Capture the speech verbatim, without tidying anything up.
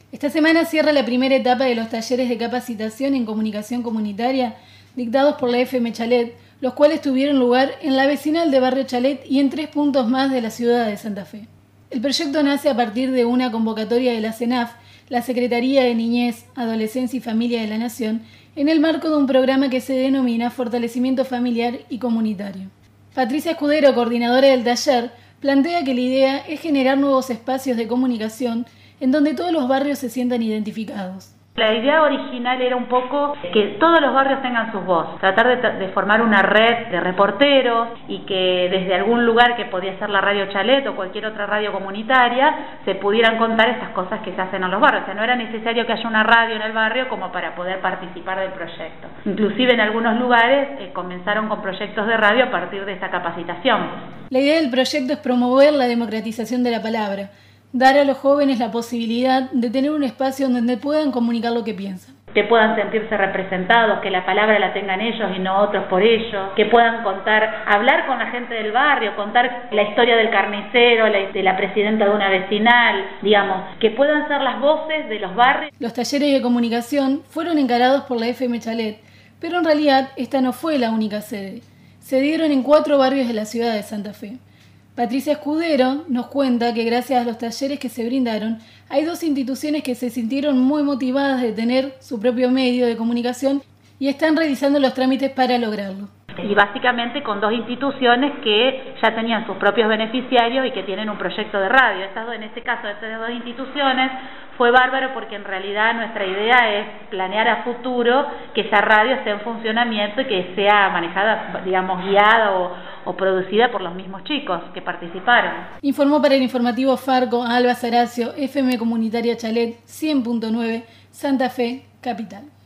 Esta semana cierra la primera etapa de los talleres de capacitación en comunicación comunitaria dictados por la F M Chalet, los cuales tuvieron lugar en la vecinal de Barrio Chalet y en tres puntos más de la ciudad de Santa Fe. El proyecto nace a partir de una convocatoria de la CENAF, la Secretaría de Niñez, Adolescencia y Familia de la Nación, en el marco de un programa que se denomina Fortalecimiento Familiar y Comunitario. Patricia Escudero, coordinadora del taller, plantea que la idea es generar nuevos espacios de comunicación en donde todos los barrios se sientan identificados. La idea original era un poco que todos los barrios tengan sus voces, tratar de, de formar una red de reporteros y que desde algún lugar, que podía ser la Radio Chalet o cualquier otra radio comunitaria, se pudieran contar estas cosas que se hacen en los barrios. O sea, no era necesario que haya una radio en el barrio como para poder participar del proyecto. Inclusive en algunos lugares eh, comenzaron con proyectos de radio a partir de esta capacitación. La idea del proyecto es promover la democratización de la palabra, dar a los jóvenes la posibilidad de tener un espacio donde puedan comunicar lo que piensan. Que puedan sentirse representados, que la palabra la tengan ellos y no otros por ellos, que puedan contar, hablar con la gente del barrio, contar la historia del carnicero, la, de la presidenta de una vecinal, digamos, que puedan ser las voces de los barrios. Los talleres de comunicación fueron encarados por la F M Chalet, pero en realidad esta no fue la única sede. Se dieron en cuatro barrios de la ciudad de Santa Fe. Patricia Escudero nos cuenta que gracias a los talleres que se brindaron, hay dos instituciones que se sintieron muy motivadas de tener su propio medio de comunicación y están realizando los trámites para lograrlo. Y básicamente con dos instituciones que ya tenían sus propios beneficiarios y que tienen un proyecto de radio. Estas dos, en este caso, estas dos instituciones fue bárbaro porque en realidad nuestra idea es planear a futuro que esa radio esté en funcionamiento y que sea manejada, digamos, guiada o, o producida por los mismos chicos que participaron. Informó para el informativo Farco Alba Saracio, F M Comunitaria Chalet cien punto nueve, Santa Fe, Capital.